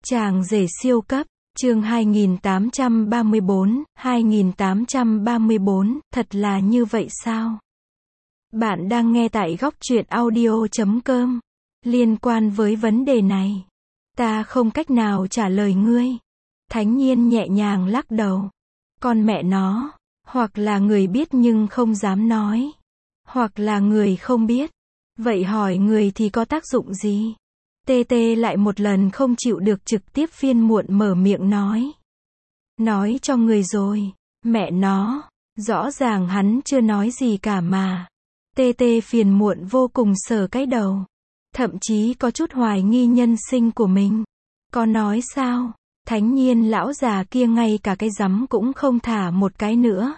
Chàng rể siêu cấp, chương 2834, thật là như vậy sao? Bạn đang nghe tại góc truyện audio.com. Liên quan với vấn đề này, ta không cách nào trả lời ngươi. Thánh Nhiên nhẹ nhàng lắc đầu. Con mẹ nó, hoặc là người biết nhưng không dám nói, hoặc là người không biết. Vậy hỏi người thì có tác dụng gì? TT lại một lần không chịu được trực tiếp phiên muộn mở miệng nói. Nói cho người rồi, mẹ nó, rõ ràng hắn chưa nói gì cả mà. TT phiền muộn vô cùng sờ cái đầu. Thậm chí có chút hoài nghi nhân sinh của mình. Có nói sao? Thánh Nhiên lão già kia ngay cả cái rắm cũng không thả một cái nữa.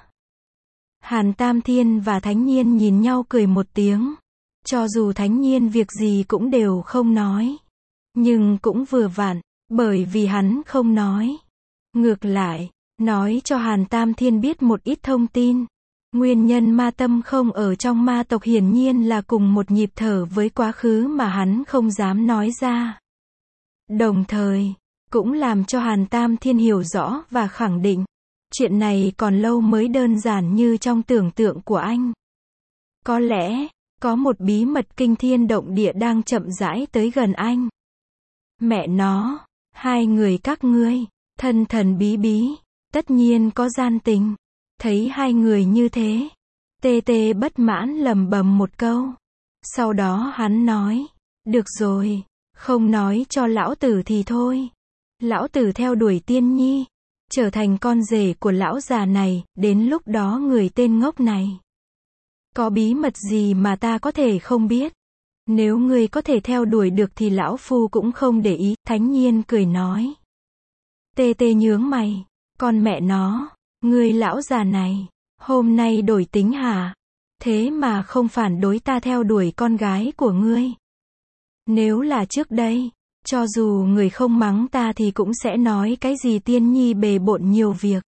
Hàn Tam Thiên và Thánh Nhiên nhìn nhau cười một tiếng. Cho dù Thánh Nhiên việc gì cũng đều không nói. Nhưng cũng vừa vặn, bởi vì hắn không nói. Ngược lại, nói cho Hàn Tam Thiên biết một ít thông tin. Nguyên nhân ma tâm không ở trong ma tộc hiển nhiên là cùng một nhịp thở với quá khứ mà hắn không dám nói ra. Đồng thời, cũng làm cho Hàn Tam Thiên hiểu rõ và khẳng định, chuyện này còn lâu mới đơn giản như trong tưởng tượng của anh. Có lẽ, có một bí mật kinh thiên động địa đang chậm rãi tới gần anh. Mẹ nó, hai người các ngươi, thân thần bí bí, tất nhiên có gian tình. Thấy hai người như thế, TT bất mãn lầm bầm một câu. Sau đó hắn nói, được rồi, không nói cho lão tử thì thôi. Lão tử theo đuổi Tiên Nhi, trở thành con rể của lão già này, đến lúc đó người tên ngốc này. Có bí mật gì mà ta có thể không biết? Nếu ngươi có thể theo đuổi được thì lão phu cũng không để ý, Thánh Nhiên cười nói. TT nhướng mày, con mẹ nó, ngươi lão già này, hôm nay đổi tính hả? Thế mà không phản đối ta theo đuổi con gái của ngươi. Nếu là trước đây, cho dù người không mắng ta thì cũng sẽ nói cái gì Tiên Nhi bề bộn nhiều việc.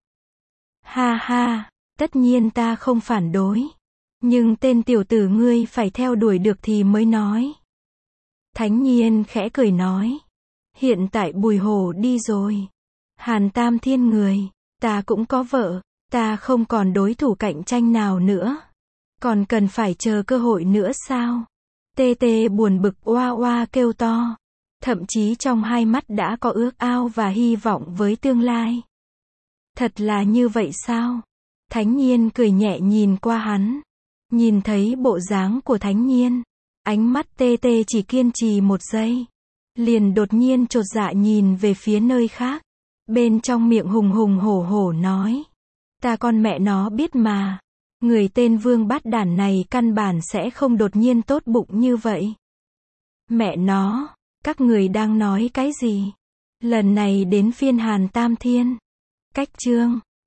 Ha ha, tất nhiên ta không phản đối. Nhưng tên tiểu tử ngươi phải theo đuổi được thì mới nói. Thánh Nhiên khẽ cười nói. Hiện tại Bùi Hổ đi rồi. Hàn Tam Thiên người, ta cũng có vợ, ta không còn đối thủ cạnh tranh nào nữa. Còn cần phải chờ cơ hội nữa sao? TT buồn bực oa oa kêu to. Thậm chí trong hai mắt đã có ước ao và hy vọng với tương lai. Thật là như vậy sao? Thánh Nhiên cười nhẹ nhìn qua hắn. Nhìn thấy bộ dáng của Thánh Nhiên, ánh mắt TT chỉ kiên trì một giây, liền đột nhiên chột dạ nhìn về phía nơi khác. Bên trong miệng hùng hùng hổ hổ nói, ta con mẹ nó biết mà, người tên Vương Bát Đản này căn bản sẽ không đột nhiên tốt bụng như vậy. Mẹ nó, các người đang nói cái gì? Lần này đến phiên Hàn Tam Thiên. Cách chương